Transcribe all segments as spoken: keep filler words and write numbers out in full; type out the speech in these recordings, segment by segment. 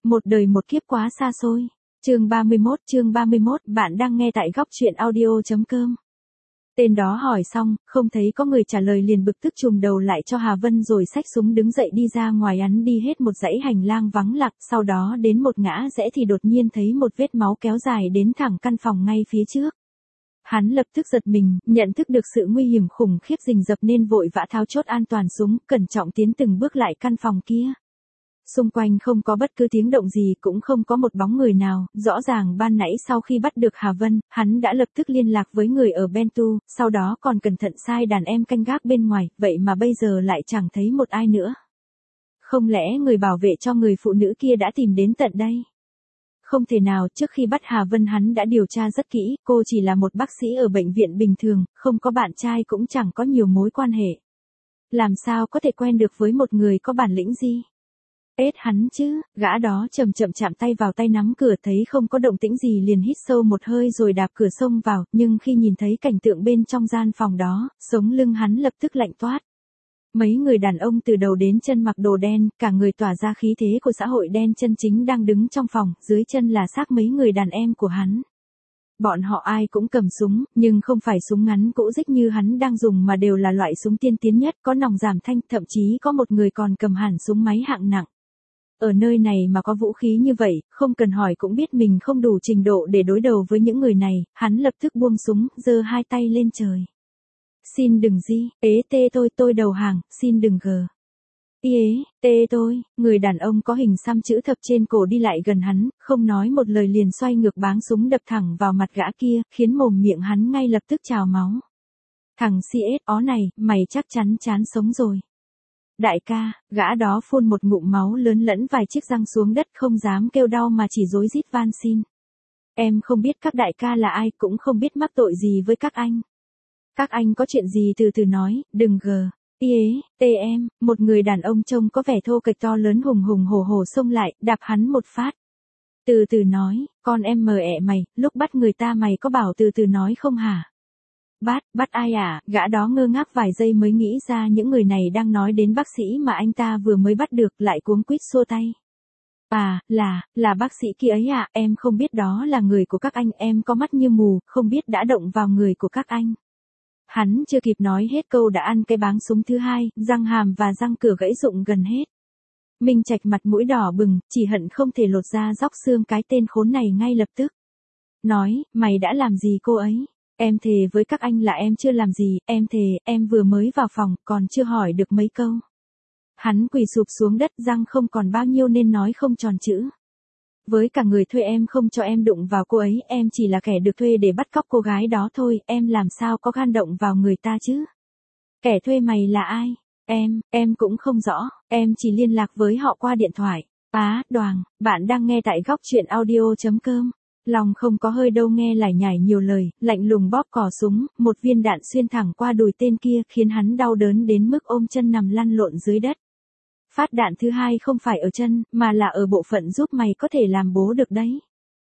Một đời một kiếp quá xa xôi. Chương ba mươi mốt, chương ba mươi mốt, bạn đang nghe tại góc truyện audio.com. Tên đó hỏi xong, không thấy có người trả lời liền bực tức trùm đầu lại cho Hà Vân rồi xách súng đứng dậy đi ra ngoài. Hắn đi hết một dãy hành lang vắng lặng, sau đó đến một ngã rẽ thì đột nhiên thấy một vết máu kéo dài đến thẳng căn phòng ngay phía trước. Hắn lập tức giật mình, nhận thức được sự nguy hiểm khủng khiếp rình rập nên vội vã tháo chốt an toàn súng, cẩn trọng tiến từng bước lại căn phòng kia. Xung quanh không có bất cứ tiếng động gì, cũng không có một bóng người nào, rõ ràng ban nãy sau khi bắt được Hà Vân, hắn đã lập tức liên lạc với người ở Bentu, sau đó còn cẩn thận sai đàn em canh gác bên ngoài, vậy mà bây giờ lại chẳng thấy một ai nữa. Không lẽ người bảo vệ cho người phụ nữ kia đã tìm đến tận đây? Không thể nào, trước khi bắt Hà Vân hắn đã điều tra rất kỹ, cô chỉ là một bác sĩ ở bệnh viện bình thường, không có bạn trai cũng chẳng có nhiều mối quan hệ. Làm sao có thể quen được với một người có bản lĩnh gì? Ết hắn chứ, gã đó chậm chậm chạm tay vào tay nắm cửa, thấy không có động tĩnh gì liền hít sâu một hơi rồi đạp cửa xông vào, nhưng khi nhìn thấy cảnh tượng bên trong gian phòng đó, sống lưng hắn lập tức lạnh toát. Mấy người đàn ông từ đầu đến chân mặc đồ đen, cả người tỏa ra khí thế của xã hội đen chân chính đang đứng trong phòng, dưới chân là xác mấy người đàn em của hắn. Bọn họ ai cũng cầm súng, nhưng không phải súng ngắn cũ rích như hắn đang dùng mà đều là loại súng tiên tiến nhất, có nòng giảm thanh, thậm chí có một người còn cầm hẳn súng máy hạng nặng. Ở nơi này mà có vũ khí như vậy, không cần hỏi cũng biết mình không đủ trình độ để đối đầu với những người này, hắn lập tức buông súng, giơ hai tay lên trời. Xin đừng di, ế tê tôi, tôi đầu hàng, xin đừng gờ. Ế, tê tôi, người đàn ông có hình xăm chữ thập trên cổ đi lại gần hắn, không nói một lời liền xoay ngược báng súng đập thẳng vào mặt gã kia, khiến mồm miệng hắn ngay lập tức trào máu. Thằng xê ét ó này, mày chắc chắn chán sống rồi. Đại ca, gã đó phun một ngụm máu lớn lẫn vài chiếc răng xuống đất, không dám kêu đau mà chỉ rối rít van xin. Em không biết các đại ca là ai, cũng không biết mắc tội gì với các anh. Các anh có chuyện gì từ từ nói, đừng gờ. Ế, tê em, một người đàn ông trông có vẻ thô kệch to lớn hùng hùng hổ hổ xông lại, đạp hắn một phát. Từ từ nói, con em mờ ẹ mày, lúc bắt người ta mày có bảo từ từ nói không hả? Bắt, bắt ai à? Gã đó ngơ ngác vài giây mới nghĩ ra những người này đang nói đến bác sĩ mà anh ta vừa mới bắt được, lại cuống quýt xua tay. À, là, là bác sĩ kia ấy à, em không biết đó là người của các anh, em có mắt như mù, không biết đã động vào người của các anh. Hắn chưa kịp nói hết câu đã ăn cái báng súng thứ hai, răng hàm và răng cửa gãy rụng gần hết. Minh Trạch mặt mũi đỏ bừng, chỉ hận không thể lột ra róc xương cái tên khốn này ngay lập tức. Nói, mày đã làm gì cô ấy? Em thề với các anh là em chưa làm gì, em thề, em vừa mới vào phòng, còn chưa hỏi được mấy câu. Hắn quỳ sụp xuống đất, răng không còn bao nhiêu nên nói không tròn chữ. Với cả người thuê em không cho em đụng vào cô ấy, em chỉ là kẻ được thuê để bắt cóc cô gái đó thôi, em làm sao có gan động vào người ta chứ? Kẻ thuê mày là ai? Em, em cũng không rõ, em chỉ liên lạc với họ qua điện thoại. Á, Đoàn, bạn đang nghe tại góc truyện audio.com. Lòng không có hơi đâu nghe lải nhải nhiều lời, lạnh lùng bóp cò súng, một viên đạn xuyên thẳng qua đùi tên kia khiến hắn đau đớn đến mức ôm chân nằm lăn lộn dưới đất. Phát đạn thứ hai không phải ở chân, mà là ở bộ phận giúp mày có thể làm bố được đấy.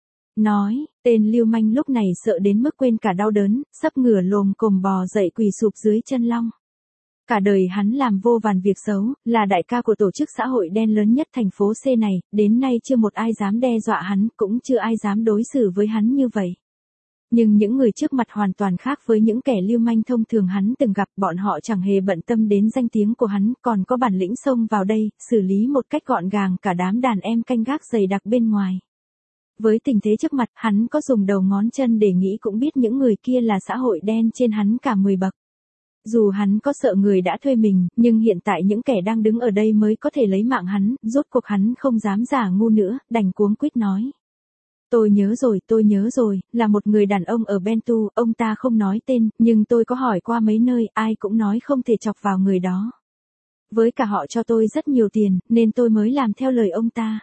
Nói, tên lưu manh lúc này sợ đến mức quên cả đau đớn, sắp ngửa lồm cồm bò dậy quỳ sụp dưới chân Long. Cả đời hắn làm vô vàn việc xấu, là đại ca của tổ chức xã hội đen lớn nhất thành phố C này, đến nay chưa một ai dám đe dọa hắn, cũng chưa ai dám đối xử với hắn như vậy. Nhưng những người trước mặt hoàn toàn khác với những kẻ lưu manh thông thường hắn từng gặp, bọn họ chẳng hề bận tâm đến danh tiếng của hắn, còn có bản lĩnh xông vào đây, xử lý một cách gọn gàng cả đám đàn em canh gác dày đặc bên ngoài. Với tình thế trước mặt, hắn có dùng đầu ngón chân để nghĩ cũng biết những người kia là xã hội đen trên hắn cả mười bậc. Dù hắn có sợ người đã thuê mình, nhưng hiện tại những kẻ đang đứng ở đây mới có thể lấy mạng hắn, rốt cuộc hắn không dám giả ngu nữa, đành cuống quýt nói. Tôi nhớ rồi, tôi nhớ rồi, là một người đàn ông ở Bentu, ông ta không nói tên, nhưng tôi có hỏi qua mấy nơi, ai cũng nói không thể chọc vào người đó. Với cả họ cho tôi rất nhiều tiền, nên tôi mới làm theo lời ông ta.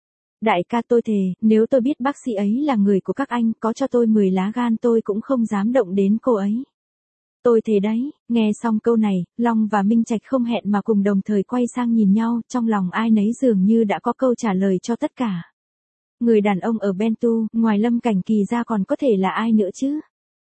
Đại ca tôi thề, nếu tôi biết bác sĩ ấy là người của các anh, có cho tôi mười lá gan tôi cũng không dám động đến cô ấy. Tôi thề đấy, nghe xong câu này, Long và Minh Trạch không hẹn mà cùng đồng thời quay sang nhìn nhau, trong lòng ai nấy dường như đã có câu trả lời cho tất cả. Người đàn ông ở Bentu, ngoài Lâm Cảnh Kỳ ra còn có thể là ai nữa chứ?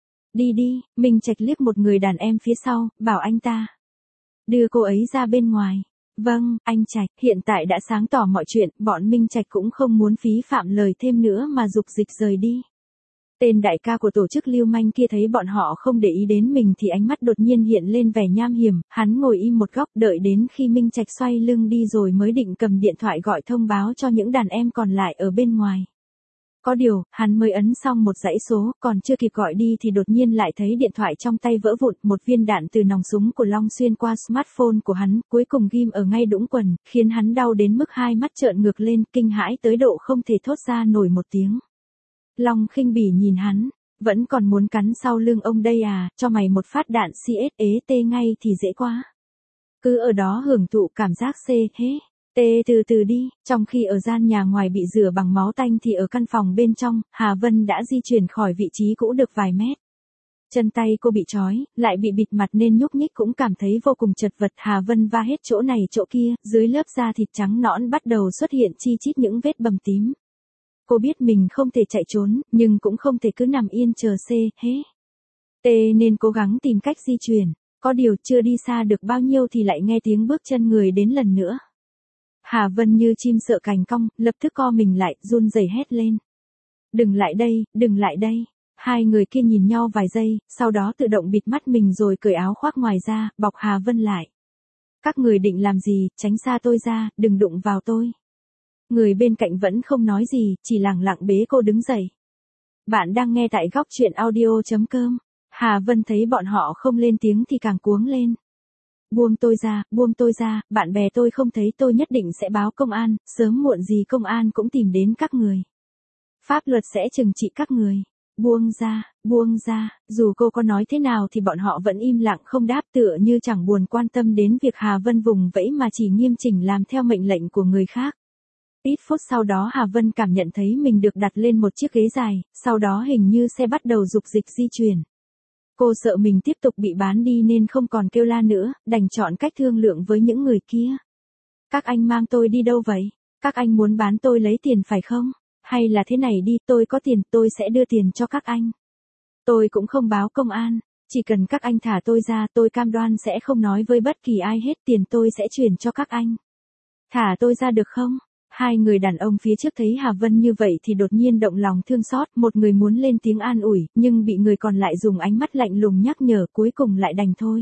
Đi đi, Minh Trạch liếc một người đàn em phía sau, bảo anh ta. Đưa cô ấy ra bên ngoài. Vâng, anh Trạch, hiện tại đã sáng tỏ mọi chuyện, bọn Minh Trạch cũng không muốn phí phạm lời thêm nữa mà dục dịch rời đi. Tên đại ca của tổ chức lưu manh kia thấy bọn họ không để ý đến mình thì ánh mắt đột nhiên hiện lên vẻ nham hiểm, hắn ngồi im một góc đợi đến khi Minh Trạch xoay lưng đi rồi mới định cầm điện thoại gọi thông báo cho những đàn em còn lại ở bên ngoài. Có điều, hắn mới ấn xong một dãy số, còn chưa kịp gọi đi thì đột nhiên lại thấy điện thoại trong tay vỡ vụn, một viên đạn từ nòng súng của Long xuyên qua smartphone của hắn, cuối cùng ghim ở ngay đũng quần, khiến hắn đau đến mức hai mắt trợn ngược lên, kinh hãi tới độ không thể thốt ra nổi một tiếng. Long khinh bỉ nhìn hắn, vẫn còn muốn cắn sau lưng ông đây à, cho mày một phát đạn xê ét e tê ngay thì dễ quá. Cứ ở đó hưởng thụ cảm giác xê hế. Tê từ từ đi, trong khi ở gian nhà ngoài bị rửa bằng máu tanh thì ở căn phòng bên trong, Hà Vân đã di chuyển khỏi vị trí cũ được vài mét. Chân tay cô bị trói, lại bị bịt mặt nên nhúc nhích cũng cảm thấy vô cùng chật vật. Hà Vân va hết chỗ này chỗ kia, dưới lớp da thịt trắng nõn bắt đầu xuất hiện chi chít những vết bầm tím. Cô biết mình không thể chạy trốn, nhưng cũng không thể cứ nằm yên chờ xê hế. Tê nên cố gắng tìm cách di chuyển, có điều chưa đi xa được bao nhiêu thì lại nghe tiếng bước chân người đến lần nữa. Hà Vân như chim sợ cành cong, lập tức co mình lại, run rẩy hét lên. Đừng lại đây, đừng lại đây. Hai người kia nhìn nhau vài giây, sau đó tự động bịt mắt mình rồi cởi áo khoác ngoài ra, bọc Hà Vân lại. Các người định làm gì, tránh xa tôi ra, đừng đụng vào tôi. Người bên cạnh vẫn không nói gì, chỉ lẳng lặng bế cô đứng dậy. Bạn đang nghe tại góc truyện audio chấm com. Hà Vân thấy bọn họ không lên tiếng thì càng cuống lên. Buông tôi ra, buông tôi ra, bạn bè tôi không thấy tôi nhất định sẽ báo công an, sớm muộn gì công an cũng tìm đến các người. Pháp luật sẽ trừng trị các người. Buông ra, buông ra, dù cô có nói thế nào thì bọn họ vẫn im lặng không đáp, tựa như chẳng buồn quan tâm đến việc Hà Vân vùng vẫy mà chỉ nghiêm chỉnh làm theo mệnh lệnh của người khác. Ít phút sau đó Hà Vân cảm nhận thấy mình được đặt lên một chiếc ghế dài, sau đó hình như xe bắt đầu dục dịch di chuyển. Cô sợ mình tiếp tục bị bán đi nên không còn kêu la nữa, đành chọn cách thương lượng với những người kia. Các anh mang tôi đi đâu vậy? Các anh muốn bán tôi lấy tiền phải không? Hay là thế này đi, tôi có tiền, tôi sẽ đưa tiền cho các anh. Tôi cũng không báo công an, chỉ cần các anh thả tôi ra, tôi cam đoan sẽ không nói với bất kỳ ai hết, tiền tôi sẽ chuyển cho các anh. Thả tôi ra được không? Hai người đàn ông phía trước thấy Hà Vân như vậy thì đột nhiên động lòng thương xót, một người muốn lên tiếng an ủi, nhưng bị người còn lại dùng ánh mắt lạnh lùng nhắc nhở, cuối cùng lại đành thôi.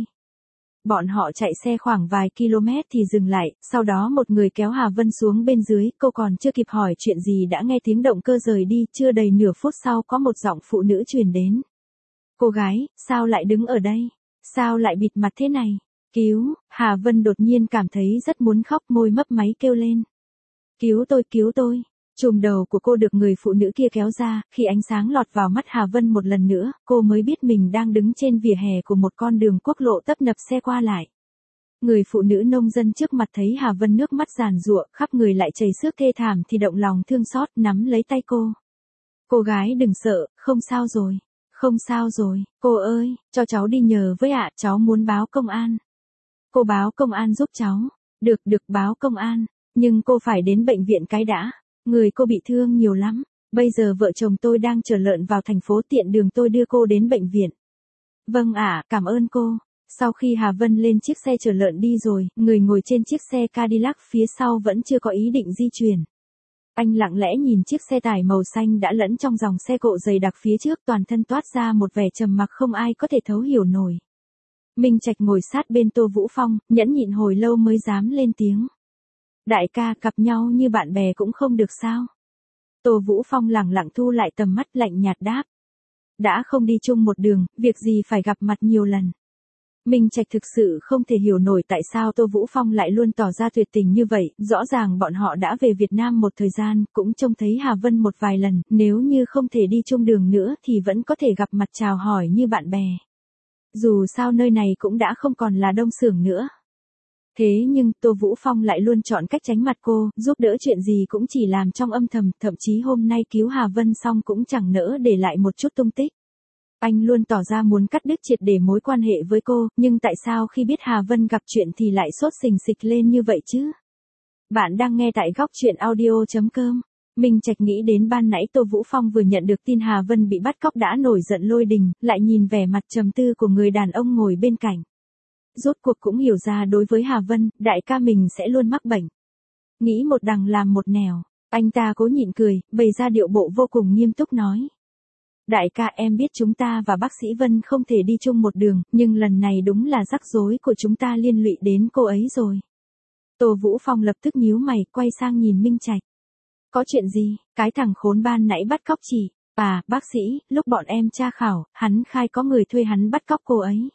Bọn họ chạy xe khoảng vài km thì dừng lại, sau đó một người kéo Hà Vân xuống bên dưới, cô còn chưa kịp hỏi chuyện gì đã nghe tiếng động cơ rời đi, chưa đầy nửa phút sau có một giọng phụ nữ truyền đến. Cô gái, sao lại đứng ở đây? Sao lại bịt mặt thế này? Cứu, Hà Vân đột nhiên cảm thấy rất muốn khóc, môi mấp máy kêu lên. Cứu tôi, cứu tôi. Chùm đầu của cô được người phụ nữ kia kéo ra, khi ánh sáng lọt vào mắt Hà Vân một lần nữa, cô mới biết mình đang đứng trên vỉa hè của một con đường quốc lộ tấp nập xe qua lại. Người phụ nữ nông dân trước mặt thấy Hà Vân nước mắt giàn giụa, khắp người lại chảy xước thê thảm thì động lòng thương xót, nắm lấy tay cô. Cô gái đừng sợ, không sao rồi. Không sao rồi, cô ơi, cho cháu đi nhờ với ạ, cháu muốn báo công an. Cô báo công an giúp cháu. Được, được, báo công an. Nhưng cô phải đến bệnh viện cái đã. Người cô bị thương nhiều lắm. Bây giờ vợ chồng tôi đang chở lợn vào thành phố, tiện đường tôi đưa cô đến bệnh viện. Vâng ạ, cảm ơn cô. Sau khi Hà Vân lên chiếc xe chở lợn đi rồi, người ngồi trên chiếc xe Cadillac phía sau vẫn chưa có ý định di chuyển. Anh lặng lẽ nhìn chiếc xe tải màu xanh đã lẫn trong dòng xe cộ dày đặc phía trước, toàn thân toát ra một vẻ trầm mặc không ai có thể thấu hiểu nổi. Minh Trạch ngồi sát bên Tô Vũ Phong, nhẫn nhịn hồi lâu mới dám lên tiếng. Đại ca, gặp nhau như bạn bè cũng không được sao? Tô Vũ Phong lẳng lặng thu lại tầm mắt, lạnh nhạt đáp. Đã không đi chung một đường, việc gì phải gặp mặt nhiều lần. Minh Trạch thực sự không thể hiểu nổi tại sao Tô Vũ Phong lại luôn tỏ ra tuyệt tình như vậy, rõ ràng bọn họ đã về Việt Nam một thời gian, cũng trông thấy Hà Vân một vài lần, nếu như không thể đi chung đường nữa thì vẫn có thể gặp mặt chào hỏi như bạn bè. Dù sao nơi này cũng đã không còn là Đông Xưởng nữa. Thế nhưng Tô Vũ Phong lại luôn chọn cách tránh mặt cô, giúp đỡ chuyện gì cũng chỉ làm trong âm thầm, thậm chí hôm nay cứu Hà Vân xong cũng chẳng nỡ để lại một chút tung tích. Anh luôn tỏ ra muốn cắt đứt triệt để mối quan hệ với cô, nhưng tại sao khi biết Hà Vân gặp chuyện thì lại sốt sình sịch lên như vậy chứ? Bạn đang nghe tại góc truyện audio chấm com. Minh Trạch nghĩ đến ban nãy Tô Vũ Phong vừa nhận được tin Hà Vân bị bắt cóc đã nổi giận lôi đình, lại nhìn vẻ mặt trầm tư của người đàn ông ngồi bên cạnh. rốt cuộc cũng hiểu ra đối với Hà Vân, đại ca mình sẽ luôn mắc bệnh. Nghĩ một đằng làm một nẻo, anh ta cố nhịn cười, bày ra điệu bộ vô cùng nghiêm túc nói. Đại ca em biết chúng ta và bác sĩ Vân không thể đi chung một đường, nhưng lần này đúng là rắc rối của chúng ta liên lụy đến cô ấy rồi. Tô Vũ Phong lập tức nhíu mày, quay sang nhìn Minh Trạch. Có chuyện gì, cái thằng khốn ban nãy bắt cóc chị, à, bác sĩ, lúc bọn em tra khảo, hắn khai có người thuê hắn bắt cóc cô ấy.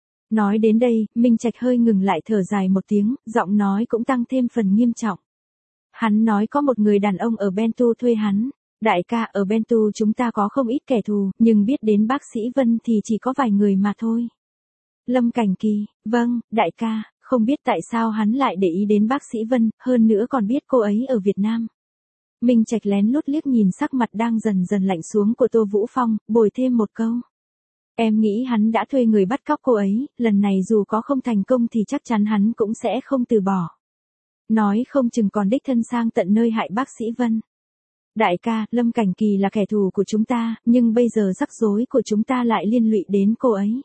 Nói đến đây, Minh Trạch hơi ngừng lại thở dài một tiếng, giọng nói cũng tăng thêm phần nghiêm trọng. Hắn nói có một người đàn ông ở Bentu thuê hắn. Đại ca, ở Bentu chúng ta có không ít kẻ thù, nhưng biết đến bác sĩ Vân thì chỉ có vài người mà thôi. Lâm Cảnh Kỳ, vâng, đại ca, không biết tại sao hắn lại để ý đến bác sĩ Vân, hơn nữa còn biết cô ấy ở Việt Nam. Minh Trạch lén lút liếc nhìn sắc mặt đang dần dần lạnh xuống của Tô Vũ Phong, bồi thêm một câu. Em nghĩ hắn đã thuê người bắt cóc cô ấy, lần này dù có không thành công thì chắc chắn hắn cũng sẽ không từ bỏ. Nói không chừng còn đích thân sang tận nơi hại bác sĩ Vân. Đại ca, Lâm Cảnh Kỳ là kẻ thù của chúng ta, nhưng bây giờ rắc rối của chúng ta lại liên lụy đến cô ấy.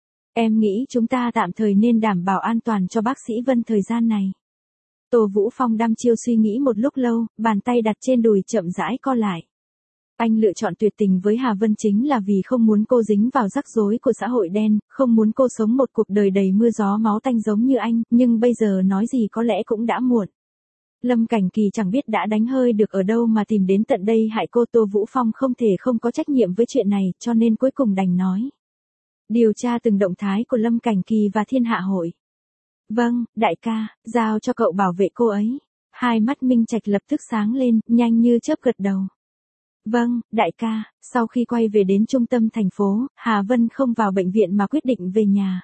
Em nghĩ chúng ta tạm thời nên đảm bảo an toàn cho bác sĩ Vân thời gian này. Tô Vũ Phong đăm chiêu suy nghĩ một lúc lâu, bàn tay đặt trên đùi chậm rãi co lại. Anh lựa chọn tuyệt tình với Hà Vân chính là vì không muốn cô dính vào rắc rối của xã hội đen, không muốn cô sống một cuộc đời đầy mưa gió máu tanh giống như anh, nhưng bây giờ nói gì có lẽ cũng đã muộn. Lâm Cảnh Kỳ chẳng biết đã đánh hơi được ở đâu mà tìm đến tận đây hại cô. Tô Vũ Phong không thể không có trách nhiệm với chuyện này, cho nên cuối cùng đành nói. Điều tra từng động thái của Lâm Cảnh Kỳ và Thiên Hạ Hội. Vâng, đại ca, giao cho cậu bảo vệ cô ấy. Hai mắt Minh Trạch lập tức sáng lên, nhanh như chớp gật đầu. Vâng, đại ca. Sau khi quay về đến trung tâm thành phố, Hà Vân không vào bệnh viện mà quyết định về nhà.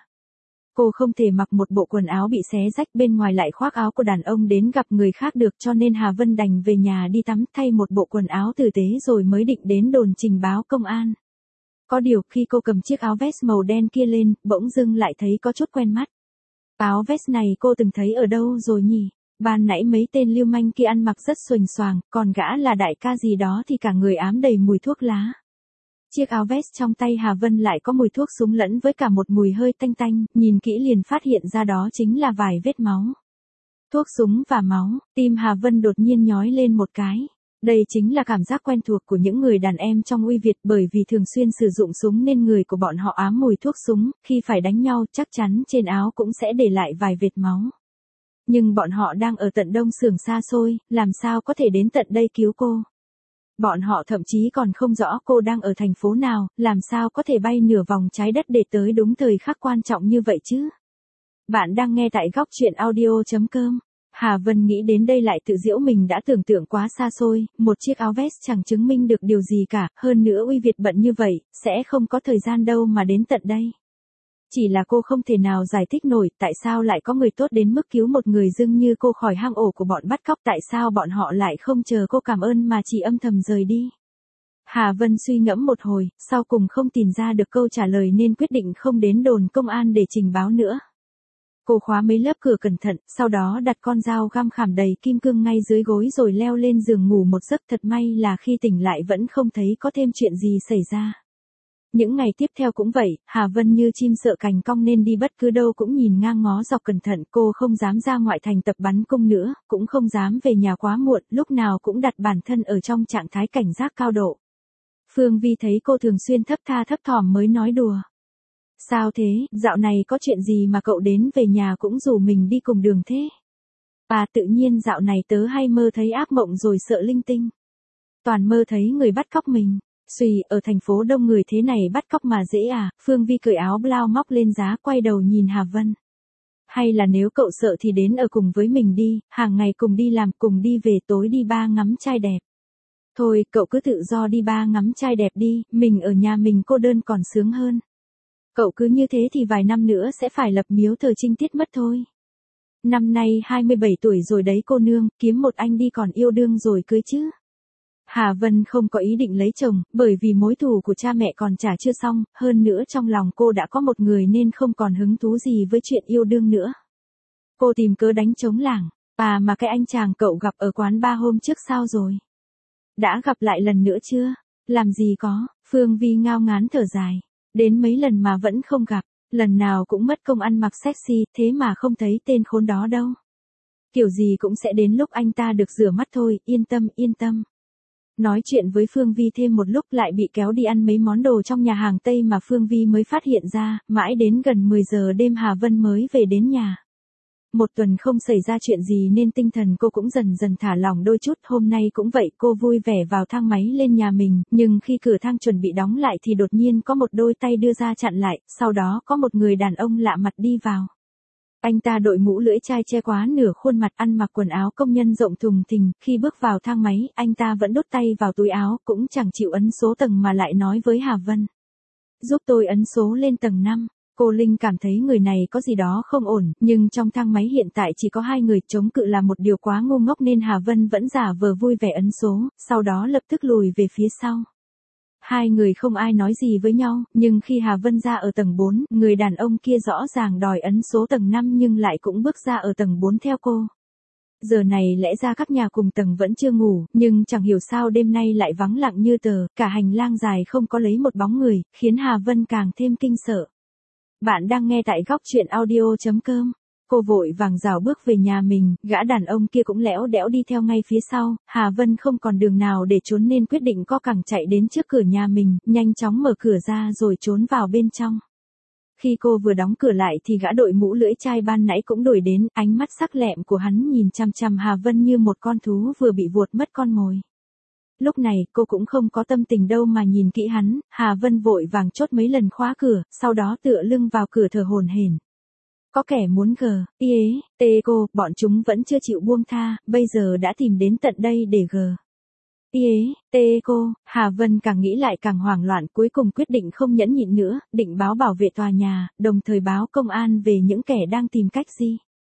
Cô không thể mặc một bộ quần áo bị xé rách bên ngoài lại khoác áo của đàn ông đến gặp người khác được, cho nên Hà Vân đành về nhà đi tắm thay một bộ quần áo tử tế rồi mới định đến đồn trình báo công an. Có điều khi cô cầm chiếc áo vest màu đen kia lên, bỗng dưng lại thấy có chút quen mắt. Áo vest này cô từng thấy ở đâu rồi nhỉ? Ban nãy mấy tên lưu manh kia ăn mặc rất xuềnh xoàng, còn gã là đại ca gì đó thì cả người ám đầy mùi thuốc lá. Chiếc áo vest trong tay Hà Vân lại có mùi thuốc súng lẫn với cả một mùi hơi tanh tanh, nhìn kỹ liền phát hiện ra đó chính là vài vết máu. Thuốc súng và máu, tim Hà Vân đột nhiên nhói lên một cái. Đây chính là cảm giác quen thuộc của những người đàn em trong Uy Việt, bởi vì thường xuyên sử dụng súng nên người của bọn họ ám mùi thuốc súng, khi phải đánh nhau chắc chắn trên áo cũng sẽ để lại vài vệt máu. Nhưng bọn họ đang ở tận đông xưởng xa xôi, làm sao có thể đến tận đây cứu cô? Bọn họ thậm chí còn không rõ cô đang ở thành phố nào, làm sao có thể bay nửa vòng trái đất để tới đúng thời khắc quan trọng như vậy chứ? Bạn đang nghe tại góc truyện audio chấm com. Hà Vân nghĩ đến đây lại tự giễu mình đã tưởng tượng quá xa xôi, một chiếc áo vest chẳng chứng minh được điều gì cả, hơn nữa Uy Việt bận như vậy, sẽ không có thời gian đâu mà đến tận đây. Chỉ là cô không thể nào giải thích nổi tại sao lại có người tốt đến mức cứu một người dưng như cô khỏi hang ổ của bọn bắt cóc, tại sao bọn họ lại không chờ cô cảm ơn mà chỉ âm thầm rời đi. Hà Vân suy ngẫm một hồi, sau cùng không tìm ra được câu trả lời nên quyết định không đến đồn công an để trình báo nữa. Cô khóa mấy lớp cửa cẩn thận, sau đó đặt con dao găm khảm đầy kim cương ngay dưới gối rồi leo lên giường ngủ một giấc. Thật may là khi tỉnh lại vẫn không thấy có thêm chuyện gì xảy ra. Những ngày tiếp theo cũng vậy, Hà Vân như chim sợ cành cong nên đi bất cứ đâu cũng nhìn ngang ngó dọc cẩn thận. Cô không dám ra ngoại thành tập bắn cung nữa, cũng không dám về nhà quá muộn, lúc nào cũng đặt bản thân ở trong trạng thái cảnh giác cao độ. Phương Vi thấy cô thường xuyên thấp tha thấp thỏm mới nói đùa. Sao thế, dạo này có chuyện gì mà cậu đến về nhà cũng rủ mình đi cùng đường thế? À, tự nhiên dạo này tớ hay mơ thấy ác mộng rồi sợ linh tinh. Toàn mơ thấy người bắt cóc mình. Xùy, ở thành phố đông người thế này bắt cóc mà dễ à? Phương Vi cởi áo blau móc lên giá, quay đầu nhìn Hà Vân. Hay là nếu cậu sợ thì đến ở cùng với mình đi, hàng ngày cùng đi làm, cùng đi về, tối đi bar ngắm trai đẹp. Thôi, cậu cứ tự do đi bar ngắm trai đẹp đi, mình ở nhà mình cô đơn còn sướng hơn. Cậu cứ như thế thì vài năm nữa sẽ phải lập miếu thờ Trinh Tiết mất thôi. Năm nay hai mươi bảy tuổi rồi đấy cô nương, kiếm một anh đi còn yêu đương rồi cưới chứ. Hà Vân không có ý định lấy chồng, bởi vì mối thù của cha mẹ còn trả chưa xong, hơn nữa trong lòng cô đã có một người nên không còn hứng thú gì với chuyện yêu đương nữa. Cô tìm cớ đánh trống lảng. À mà cái anh chàng cậu gặp ở quán bar hôm trước sao rồi? Đã gặp lại lần nữa chưa? Làm gì có, Phương Vi ngao ngán thở dài. Đến mấy lần mà vẫn không gặp. Lần nào cũng mất công ăn mặc sexy, thế mà không thấy tên khốn đó đâu. Kiểu gì cũng sẽ đến lúc anh ta được rửa mắt thôi, yên tâm, yên tâm. Nói chuyện với Phương Vi thêm một lúc lại bị kéo đi ăn mấy món đồ trong nhà hàng Tây mà Phương Vi mới phát hiện ra, mãi đến gần mười giờ đêm Hà Vân mới về đến nhà. Một tuần không xảy ra chuyện gì nên tinh thần cô cũng dần dần thả lỏng đôi chút, hôm nay cũng vậy, cô vui vẻ vào thang máy lên nhà mình, nhưng khi cửa thang chuẩn bị đóng lại thì đột nhiên có một đôi tay đưa ra chặn lại, sau đó có một người đàn ông lạ mặt đi vào. Anh ta đội mũ lưỡi chai che quá nửa khuôn mặt, ăn mặc quần áo công nhân rộng thùng thình, khi bước vào thang máy, anh ta vẫn đút tay vào túi áo, cũng chẳng chịu ấn số tầng mà lại nói với Hà Vân. Giúp tôi ấn số lên tầng năm. Cô Linh cảm thấy người này có gì đó không ổn, nhưng trong thang máy hiện tại chỉ có hai người, chống cự là một điều quá ngu ngốc nên Hà Vân vẫn giả vờ vui vẻ ấn số, sau đó lập tức lùi về phía sau. Hai người không ai nói gì với nhau, nhưng khi Hà Vân ra ở tầng bốn, người đàn ông kia rõ ràng đòi ấn số tầng năm nhưng lại cũng bước ra ở tầng bốn theo cô. Giờ này lẽ ra các nhà cùng tầng vẫn chưa ngủ, nhưng chẳng hiểu sao đêm nay lại vắng lặng như tờ, cả hành lang dài không có lấy một bóng người, khiến Hà Vân càng thêm kinh sợ. Bạn đang nghe tại góc truyện audio chấm com. Cô vội vàng rảo bước về nhà mình, gã đàn ông kia cũng lẽo đẽo đi theo ngay phía sau, Hà Vân không còn đường nào để trốn nên quyết định co cẳng chạy đến trước cửa nhà mình, nhanh chóng mở cửa ra rồi trốn vào bên trong. Khi cô vừa đóng cửa lại thì gã đội mũ lưỡi chai ban nãy cũng đuổi đến, ánh mắt sắc lẹm của hắn nhìn chằm chằm Hà Vân như một con thú vừa bị vuột mất con mồi. Lúc này cô cũng không có tâm tình đâu mà nhìn kỹ hắn, Hà Vân vội vàng chốt mấy lần khóa cửa, sau đó tựa lưng vào cửa thở hổn hển. Có kẻ muốn gờ, yế, tê cô, bọn chúng vẫn chưa chịu buông tha, bây giờ đã tìm đến tận đây để gờ. Yế, tê cô, Hà Vân càng nghĩ lại càng hoảng loạn, cuối cùng quyết định không nhẫn nhịn nữa, định báo bảo vệ tòa nhà, đồng thời báo công an về những kẻ đang tìm cách gì.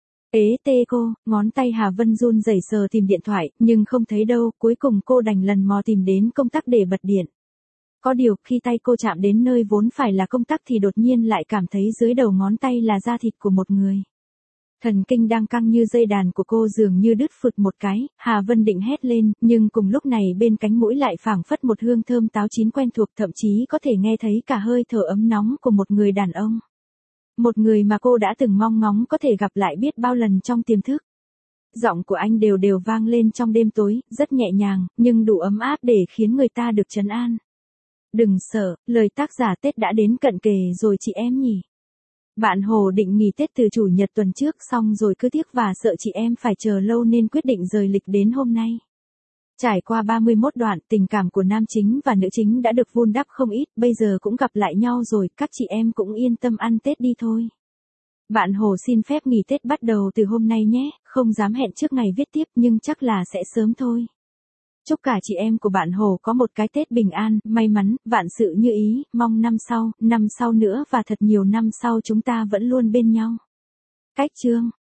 Ế tê cô, ngón tay Hà Vân run rẩy sờ tìm điện thoại, nhưng không thấy đâu, cuối cùng cô đành lần mò tìm đến công tắc để bật điện. Có điều, khi tay cô chạm đến nơi vốn phải là công tắc thì đột nhiên lại cảm thấy dưới đầu ngón tay là da thịt của một người. Thần kinh đang căng như dây đàn của cô dường như đứt phụt một cái, Hà Vân định hét lên, nhưng cùng lúc này bên cánh mũi lại phảng phất một hương thơm táo chín quen thuộc, thậm chí có thể nghe thấy cả hơi thở ấm nóng của một người đàn ông. Một người mà cô đã từng mong ngóng có thể gặp lại biết bao lần trong tiềm thức. Giọng của anh đều đều vang lên trong đêm tối, rất nhẹ nhàng, nhưng đủ ấm áp để khiến người ta được trấn an. Đừng sợ, lời tác giả Tết đã đến cận kề rồi chị em nhỉ. Bạn Hồ định nghỉ Tết từ chủ nhật tuần trước xong rồi cứ tiếc và sợ chị em phải chờ lâu nên quyết định rời lịch đến hôm nay. Trải qua ba mươi mốt đoạn, tình cảm của nam chính và nữ chính đã được vun đắp không ít, bây giờ cũng gặp lại nhau rồi, các chị em cũng yên tâm ăn Tết đi thôi. Bạn Hồ xin phép nghỉ Tết bắt đầu từ hôm nay nhé, không dám hẹn trước ngày viết tiếp nhưng chắc là sẽ sớm thôi. Chúc cả chị em của bạn Hồ có một cái Tết bình an, may mắn, vạn sự như ý, mong năm sau, năm sau nữa và thật nhiều năm sau chúng ta vẫn luôn bên nhau. Cách chương